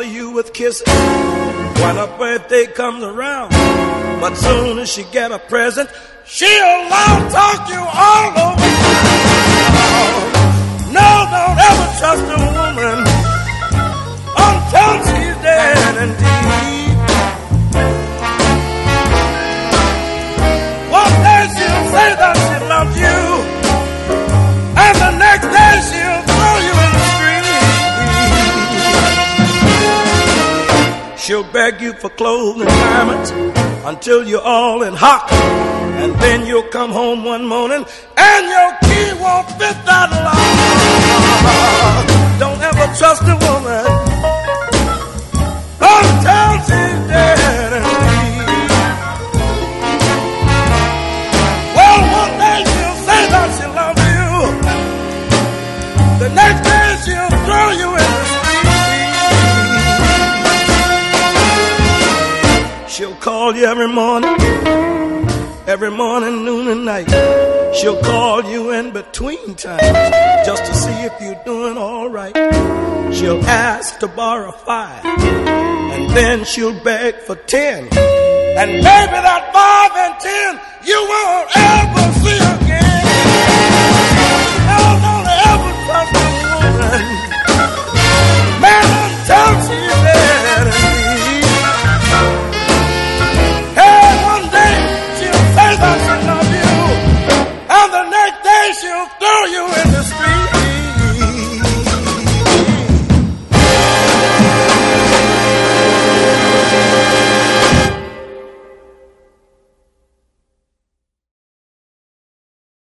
smother you with kisses when her birthday comes around. But soon as she get a present, she'll loud talk you all over. No, don't ever trust a woman until she's dead indeed. One day she'll say that she loves you, and the next day she'll throw you in the street. She'll beg you for clothes and garments until you're all in hock, and then you'll come home one morning and your key won't fit that lock. Don't ever trust a woman until she's dead indeed. Well, one day she'll say that she loves you, the next day she'll throw you in the street. She'll call you every morning, noon and night. She'll call you in between times just to see if you're doing all right. She'll ask to borrow 5, and then she'll beg for 10. And maybe that 5 and 10 you won't ever see again.